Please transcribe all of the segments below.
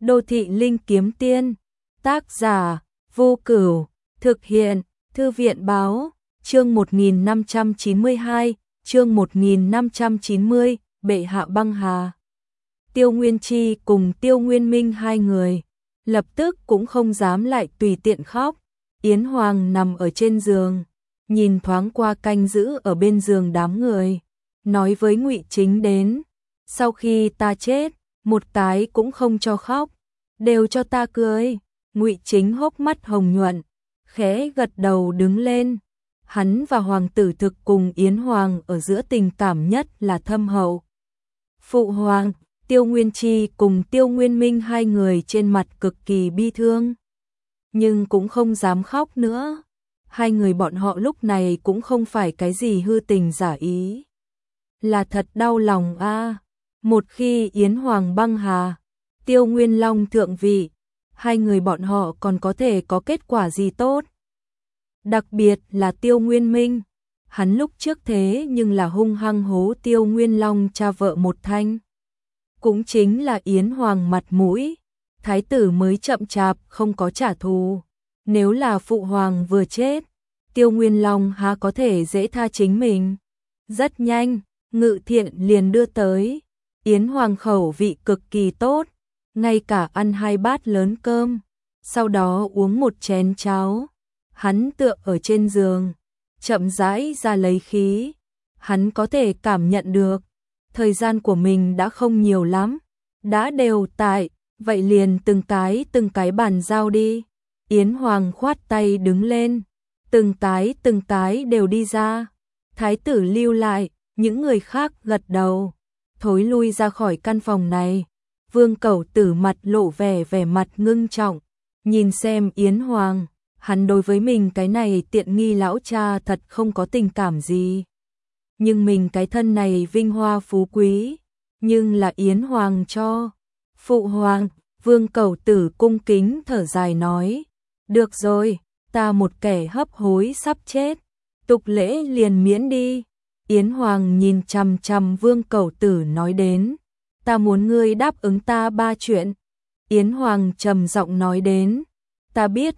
Đô thị linh kiếm tiên, tác giả, Vô Cửu, thực hiện, Thư viện báo, chương 1592, chương 1590, bệ hạ băng hà. Tiêu Nguyên Chi cùng Tiêu Nguyên Minh hai người, lập tức cũng không dám lại tùy tiện khóc. Yến Hoàng nằm ở trên giường, nhìn thoáng qua canh giữ ở bên giường đám người, nói với Ngụy Chính đến, sau khi ta chết, một cái cũng không cho khóc, đều cho ta cười. Ngụy Chính hốc mắt hồng nhuận, khẽ gật đầu đứng lên. Hắn và hoàng tử thực cùng Yến Hoàng ở giữa tình cảm nhất là thâm hậu. Phụ hoàng, Tiêu Nguyên Chi cùng Tiêu Nguyên Minh hai người trên mặt cực kỳ bi thương, nhưng cũng không dám khóc nữa. Hai người bọn họ lúc này cũng không phải cái gì hư tình giả ý, là thật đau lòng a. Một khi Yến Hoàng băng hà, Tiêu Nguyên Long thượng vị, hai người bọn họ còn có thể có kết quả gì tốt? Đặc biệt là Tiêu Nguyên Minh, hắn lúc trước thế nhưng là hung hăng hố Tiêu Nguyên Long cha vợ một thanh. Cũng chính là Yến Hoàng mặt mũi, thái tử mới chậm chạp không có trả thù. Nếu là phụ hoàng vừa chết, Tiêu Nguyên Long há có thể dễ tha chính mình. Rất nhanh, Ngự Thiện liền đưa tới. Yến Hoàng khẩu vị cực kỳ tốt, ngay cả ăn 2 bát lớn cơm, sau đó uống 1 chén cháo. Hắn tựa ở trên giường, chậm rãi ra lấy khí. Hắn có thể cảm nhận được, thời gian của mình đã không nhiều lắm, đã đều tại, vậy liền từng cái bàn giao đi. Yến Hoàng khoát tay đứng lên, từng cái đều đi ra. Thái tử lưu lại, những người khác gật đầu, thối lui ra khỏi căn phòng này. Vương Cẩu Tử mặt lộ vẻ mặt ngưng trọng, nhìn xem Yến Hoàng, hắn đối với mình cái này tiện nghi lão cha thật không có tình cảm gì. Nhưng mình cái thân này vinh hoa phú quý, nhưng là Yến Hoàng cho. Phụ hoàng, Vương Cẩu Tử cung kính thở dài nói, được rồi, ta một kẻ hấp hối sắp chết, tục lễ liền miễn đi. Yến Hoàng nhìn chằm chằm Vương Cẩu Tử nói đến, ta muốn ngươi đáp ứng ta 3 chuyện. Yến Hoàng trầm giọng nói đến, ta biết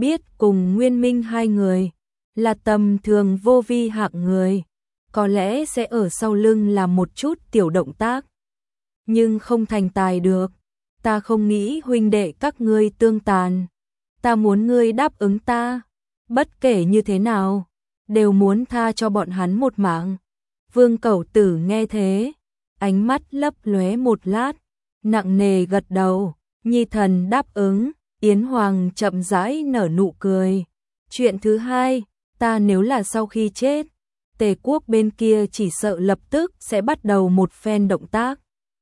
cùng Nguyên Minh hai người là tầm thường vô vi hạng người, có lẽ sẽ ở sau lưng làm một chút tiểu động tác, nhưng không thành tài được. Ta không nghĩ huynh đệ các ngươi tương tàn, ta muốn ngươi đáp ứng ta, bất kể như thế nào, đều muốn tha cho bọn hắn một mạng. Vương Cẩu Tử nghe thế, ánh mắt lấp lóe một lát, nặng nề gật đầu, nhi thần đáp ứng. Yến Hoàng chậm rãi nở nụ cười. Chuyện thứ hai, ta nếu là sau khi chết, Tề quốc bên kia chỉ sợ lập tức sẽ bắt đầu một phen động tác.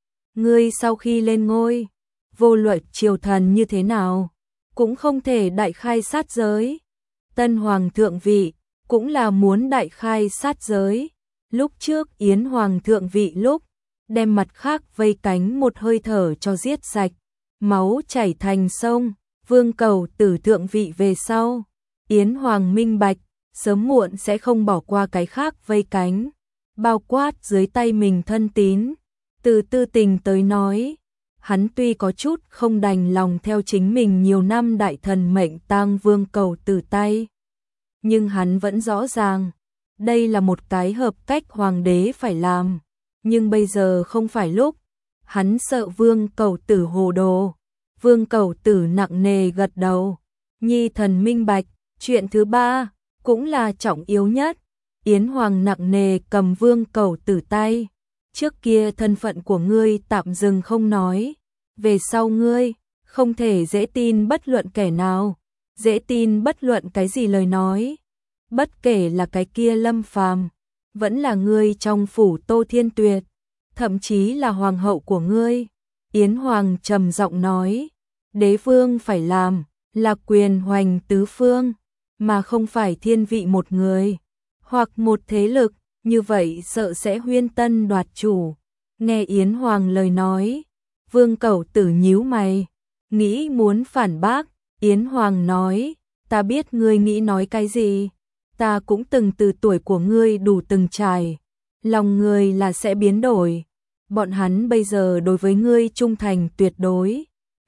Ngươi sau khi lên ngôi, vô luận triều thần như thế nào, cũng không thể đại khai sát giới. Tân Hoàng thượng vị, cũng là muốn đại khai sát giới. Lúc trước Yến Hoàng thượng vị lúc, đem mặt khác vây cánh một hơi thở cho giết sạch, máu chảy thành sông. Vương Cẩu Tử thượng vị về sau, Yến Hoàng minh bạch, sớm muộn sẽ không bỏ qua cái khác vây cánh, bao quát dưới tay mình thân tín. Từ tư tình tới nói, hắn tuy có chút không đành lòng theo chính mình nhiều năm đại thần mệnh tang Vương Cẩu Tử tay, nhưng hắn vẫn rõ ràng, đây là một cái hợp cách hoàng đế phải làm, nhưng bây giờ không phải lúc. Hắn sợ Vương Cẩu Tử hồ đồ. Vương Cẩu Tử nặng nề gật đầu, nhi thần minh bạch. Chuyện thứ ba, cũng là trọng yếu nhất. Yến Hoàng nặng nề cầm Vương Cẩu Tử tay, trước kia thân phận của ngươi tạm dừng không nói, về sau ngươi không thể dễ tin bất luận kẻ nào, dễ tin bất luận cái gì lời nói, bất kể là cái kia Lâm Phàm, vẫn là ngươi trong phủ Tô Thiên Tuyệt, thậm chí là hoàng hậu của ngươi. Yến Hoàng trầm giọng nói, đế vương phải làm là quyền hoành tứ phương, mà không phải thiên vị một người hoặc một thế lực, như vậy sợ sẽ huyên tân đoạt chủ. Nghe Yến Hoàng lời nói, Vương Cẩu Tử nhíu mày, nghĩ muốn phản bác. Yến Hoàng nói, ta biết ngươi nghĩ nói cái gì, ta cũng từng từ tuổi của ngươi đủ từng trải, lòng ngươi là sẽ biến đổi. Bọn hắn bây giờ đối với ngươi trung thành tuyệt đối,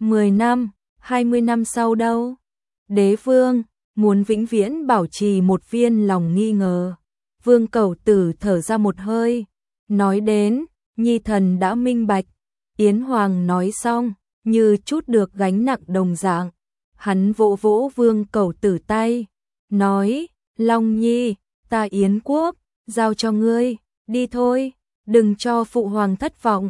10 năm, 20 năm sau đâu? Đế vương muốn vĩnh viễn bảo trì một viên lòng nghi ngờ. Vương Cẩu Tử thở ra một hơi, nói đến, nhi thần đã minh bạch. Yến Hoàng nói xong, như chút được gánh nặng đồng dạng. Hắn vỗ vỗ Vương Cẩu Tử tay, nói, Long Nhi, ta Yến quốc, giao cho ngươi, đi thôi, đừng cho phụ hoàng thất vọng.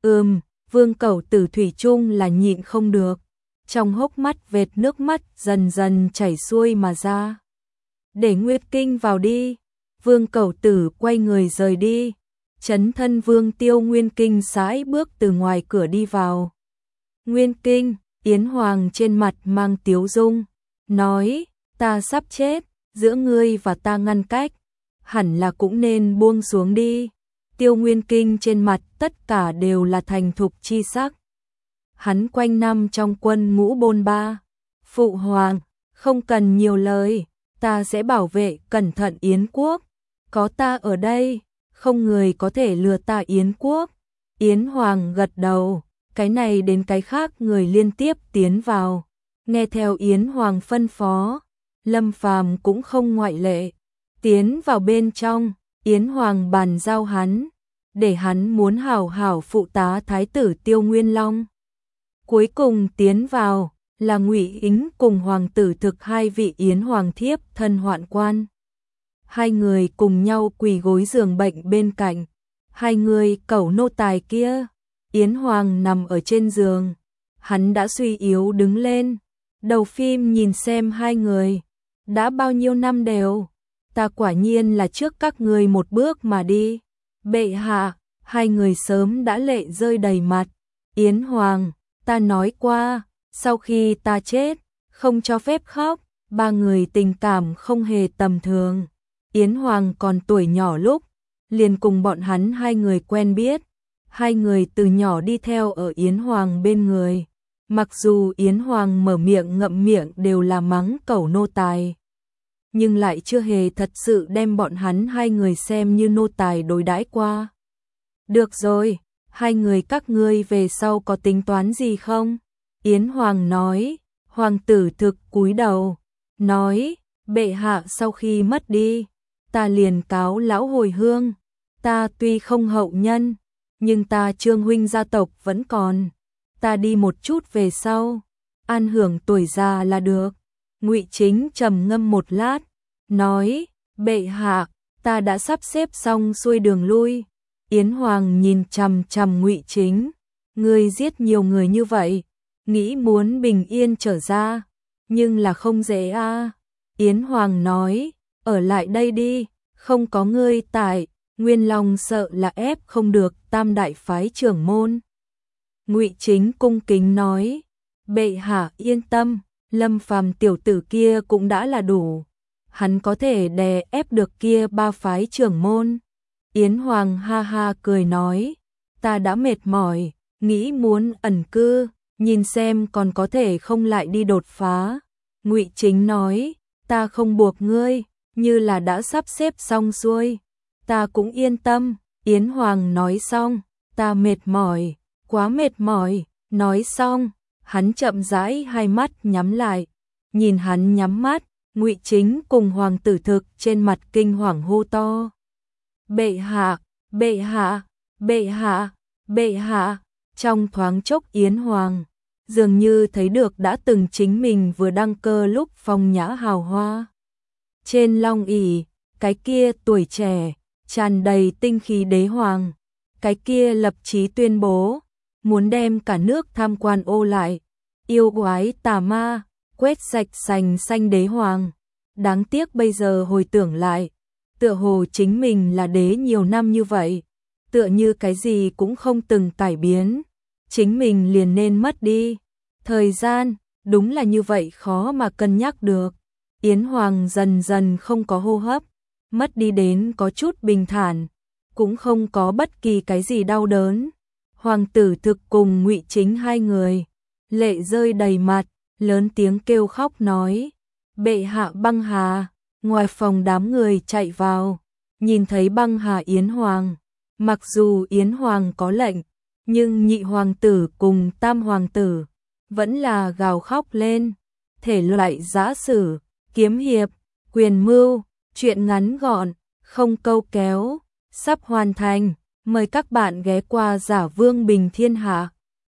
Vương Cẩu Tử thủy chung là nhịn không được, trong hốc mắt vệt nước mắt dần dần chảy xuôi mà ra. Để Nguyệt Kinh vào đi. Vương Cẩu Tử quay người rời đi. Chấn thân Vương Tiêu Nguyên Kinh sải bước từ ngoài cửa đi vào. Nguyên Kinh, Yến Hoàng trên mặt mang tiếu dung, nói, ta sắp chết, giữa ngươi và ta ngăn cách, hẳn là cũng nên buông xuống đi. Tiêu Nguyên Kinh trên mặt tất cả đều là thành thục chi sắc. Hắn quanh năm trong quân ngũ bôn ba. Phụ hoàng, không cần nhiều lời, ta sẽ bảo vệ cẩn thận Yến quốc. Có ta ở đây, không người có thể lừa ta Yến quốc. Yến Hoàng gật đầu, cái này đến cái khác người liên tiếp tiến vào. Nghe theo Yến Hoàng phân phó, Lâm Phàm cũng không ngoại lệ. Tiến vào bên trong, Yến Hoàng bàn giao hắn, để hắn muốn hảo hảo phụ tá thái tử Tiêu Nguyên Long. Cuối cùng tiến vào là Ngụy Ính cùng hoàng tử Thực, hai vị Yến Hoàng thiếp thân hoạn quan. Hai người cùng nhau quỳ gối giường bệnh bên cạnh. Hai người cẩu nô tài kia. Yến Hoàng nằm ở trên giường, hắn đã suy yếu đứng lên. Đầu phim nhìn xem hai người, đã bao nhiêu năm đều, ta quả nhiên là trước các ngươi một bước mà đi. Bệ hạ, hai người sớm đã lệ rơi đầy mặt. Yến Hoàng, ta nói qua, sau khi ta chết, không cho phép khóc. Ba người tình cảm không hề tầm thường. Yến Hoàng còn tuổi nhỏ lúc, liền cùng bọn hắn hai người quen biết. Hai người từ nhỏ đi theo ở Yến Hoàng bên người. Mặc dù Yến Hoàng mở miệng ngậm miệng đều là mắng cẩu nô tài, nhưng lại chưa hề thật sự đem bọn hắn hai người xem như nô tài đối đãi qua. Được rồi, hai người các ngươi về sau có tính toán gì không? Yến Hoàng nói. Hoàng tử Thực cúi đầu, nói, bệ hạ sau khi mất đi, ta liền cáo lão hồi hương. Ta tuy không hậu nhân, nhưng ta Trương huynh gia tộc vẫn còn. Ta đi một chút về sau, an hưởng tuổi già là được. Ngụy Chính trầm ngâm một lát, nói, bệ hạ, ta đã sắp xếp xong xuôi đường lui. Yến Hoàng nhìn chằm chằm Ngụy Chính, ngươi giết nhiều người như vậy, nghĩ muốn bình yên trở ra, nhưng là không dễ a. Yến Hoàng nói, ở lại đây đi, không có ngươi tại, Nguyên Long sợ là ép không được Tam đại phái trưởng môn. Ngụy Chính cung kính nói, bệ hạ yên tâm, Lâm Phàm tiểu tử kia cũng đã là đủ, hắn có thể đè ép được kia ba phái trưởng môn. Yến Hoàng ha ha cười nói, ta đã mệt mỏi, nghĩ muốn ẩn cư, nhìn xem còn có thể không lại đi đột phá. Ngụy Chính nói, ta không buộc ngươi, như là đã sắp xếp xong xuôi, ta cũng yên tâm. Yến Hoàng nói xong, ta mệt mỏi, quá mệt mỏi. Nói xong, hắn chậm rãi hai mắt nhắm lại. Nhìn hắn nhắm mắt, Ngụy Chính cùng hoàng tử Thực trên mặt kinh hoàng hô to, bệ hạ, bệ hạ, bệ hạ, bệ hạ. Trong thoáng chốc Yến Hoàng dường như thấy được đã từng chính mình vừa đăng cơ lúc phong nhã hào hoa. Trên long ỷ, cái kia tuổi trẻ, tràn đầy tinh khí đế hoàng, cái kia lập chí tuyên bố, muốn đem cả nước tham quan ô lại, yêu quái tà ma, quét sạch sành xanh đế hoàng. Đáng tiếc bây giờ hồi tưởng lại, tựa hồ chính mình là đế nhiều năm như vậy, tựa như cái gì cũng không từng cải biến, chính mình liền nên mất đi. Thời gian, đúng là như vậy khó mà cân nhắc được. Yến Hoàng dần dần không có hô hấp, mất đi đến có chút bình thản, cũng không có bất kỳ cái gì đau đớn. Hoàng tử Thực cùng Ngụy Chính hai người, lệ rơi đầy mặt, lớn tiếng kêu khóc nói, bệ hạ băng hà. Ngoài phòng đám người chạy vào, nhìn thấy băng hà Yến Hoàng. Mặc dù Yến Hoàng có lệnh, nhưng nhị hoàng tử cùng tam hoàng tử vẫn là gào khóc lên. Thể loại giã sử, kiếm hiệp, quyền mưu, truyện ngắn gọn, không câu kéo, sắp hoàn thành. Mời các bạn ghé qua Giả Vương Bình Thiên Hạ.